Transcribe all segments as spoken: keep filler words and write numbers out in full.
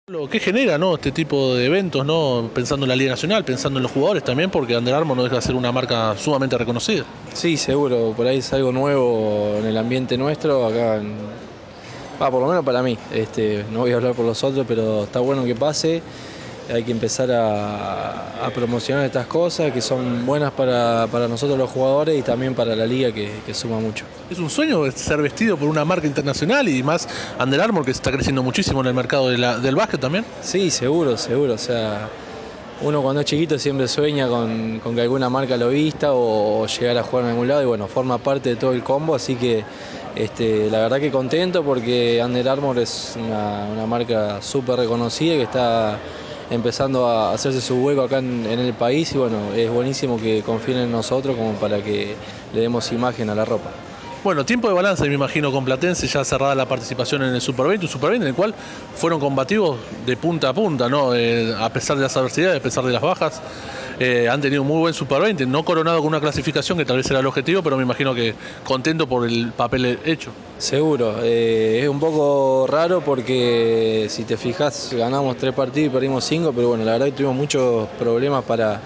Lo que genera, ¿no?, este tipo de eventos, ¿no?, pensando en la Liga Nacional, pensando en los jugadores también, porque Under Armour no deja de ser una marca sumamente reconocida. Sí, seguro, por ahí es algo nuevo en el ambiente nuestro, acá, en, ah, por lo menos para mí, este, no voy a hablar por los otros, pero está bueno que pase, hay que empezar a, a promocionar estas cosas que son buenas para, para nosotros los jugadores y también para la liga que, que suma mucho. Es un sueño ser vestido por una marca internacional y más Under Armour, que está creciendo muchísimo en el mercado de la, del básquet también. Sí, seguro, seguro, o sea, uno cuando es chiquito siempre sueña con, con que alguna marca lo vista o, o llegar a jugar en algún lado y bueno, forma parte de todo el combo, así que este, la verdad que contento porque Under Armour es una, una marca súper reconocida que está empezando a hacerse su hueco acá en, en el país y bueno, es buenísimo que confíen en nosotros como para que le demos imagen a la ropa. Bueno, tiempo de balance, me imagino, con Platense, ya cerrada la participación en el Super veinte, un Super veinte en el cual fueron combativos de punta a punta, ¿no? Eh, a pesar de las adversidades, a pesar de las bajas, eh, han tenido un muy buen Super veinte, no coronado con una clasificación que tal vez era el objetivo, pero me imagino que contento por el papel hecho. Seguro, eh, es un poco raro porque si te fijas ganamos tres partidos y perdimos cinco, pero bueno, la verdad que tuvimos muchos problemas para,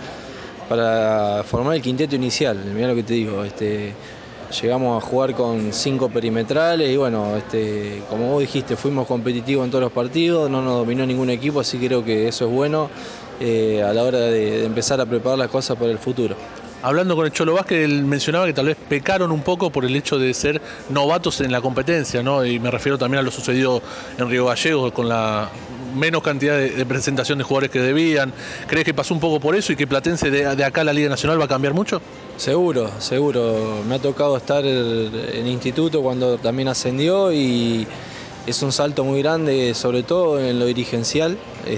para formar el quinteto inicial, mirá lo que te digo, este, llegamos a jugar con cinco perimetrales y bueno, este, como vos dijiste, fuimos competitivos en todos los partidos, no nos dominó ningún equipo, así que creo que eso es bueno eh, a la hora de, de empezar a preparar las cosas para el futuro. Hablando con el Cholo Vázquez, él mencionaba que tal vez pecaron un poco por el hecho de ser novatos en la competencia, ¿no? Y me refiero también a lo sucedido en Río Gallegos con la menos cantidad de, de presentación de jugadores que debían. ¿Crees que pasó un poco por eso y que Platense de, de acá a la Liga Nacional va a cambiar mucho? Seguro, seguro. Me ha tocado estar en instituto cuando también ascendió y es un salto muy grande, sobre todo en lo dirigencial.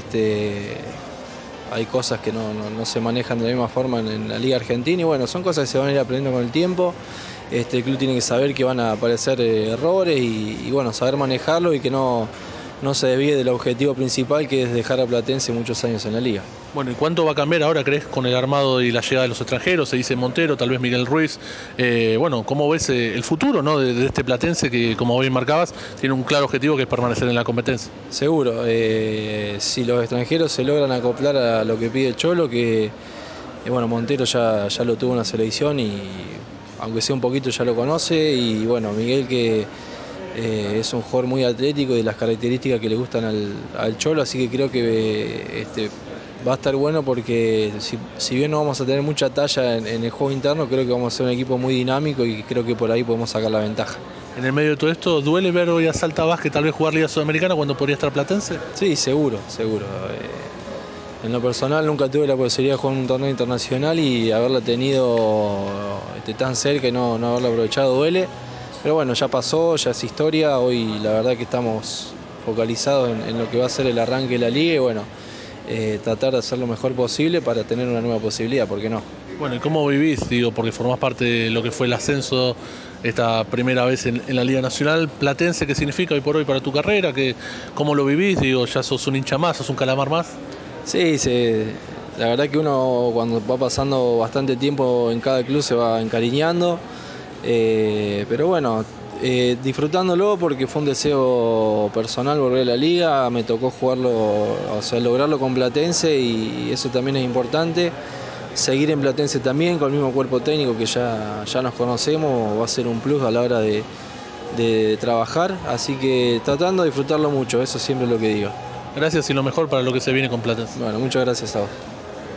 Este, hay cosas que no, no, no se manejan de la misma forma en, en la Liga Argentina y bueno, son cosas que se van a ir aprendiendo con el tiempo. Este, el club tiene que saber que van a aparecer eh, errores y, y bueno, saber manejarlo y que no, no se desvíe del objetivo principal que es dejar a Platense muchos años en la liga. Bueno, ¿y cuánto va a cambiar ahora, crees, con el armado y la llegada de los extranjeros? Se dice Montero, tal vez Miguel Ruiz. Eh, bueno, ¿cómo ves eh, el futuro, ¿no?, de, de este Platense que, como bien marcabas, tiene un claro objetivo que es permanecer en la competencia? Seguro, eh, si los extranjeros se logran acoplar a lo que pide el Cholo, que eh, bueno, Montero ya, ya lo tuvo en la selección y aunque sea un poquito ya lo conoce, y bueno, Miguel que eh, es un jugador muy atlético y de las características que le gustan al, al Cholo, así que creo que eh, este, va a estar bueno porque si, si bien no vamos a tener mucha talla en, en el juego interno, creo que vamos a ser un equipo muy dinámico y creo que por ahí podemos sacar la ventaja. En el medio de todo esto, ¿duele ver hoy a Salta Vázquez tal vez jugar Liga Sudamericana cuando podría estar Platense? Sí, seguro, seguro. Eh, En lo personal nunca tuve la posibilidad de jugar un torneo internacional y haberla tenido este, tan cerca y no, no haberla aprovechado duele. Pero bueno, ya pasó, ya es historia. Hoy la verdad que estamos focalizados en, en lo que va a ser el arranque de la liga y bueno, eh, tratar de hacer lo mejor posible para tener una nueva posibilidad, ¿por qué no? Bueno, ¿y cómo vivís? Digo, porque formás parte de lo que fue el ascenso esta primera vez en, en la Liga Nacional. Platense, ¿qué significa hoy por hoy para tu carrera? ¿Qué, ¿Cómo lo vivís? Digo, ya sos un hincha más, sos un calamar más. Sí, sí, la verdad que uno cuando va pasando bastante tiempo en cada club se va encariñando, eh, pero bueno, eh, disfrutándolo porque fue un deseo personal volver a la liga, me tocó jugarlo, o sea, lograrlo con Platense y eso también es importante. Seguir en Platense también con el mismo cuerpo técnico que ya, ya nos conocemos va a ser un plus a la hora de, de trabajar, así que tratando de disfrutarlo mucho, eso siempre es lo que digo. Gracias y lo mejor para lo que se viene con Platense. Bueno, muchas gracias a vos.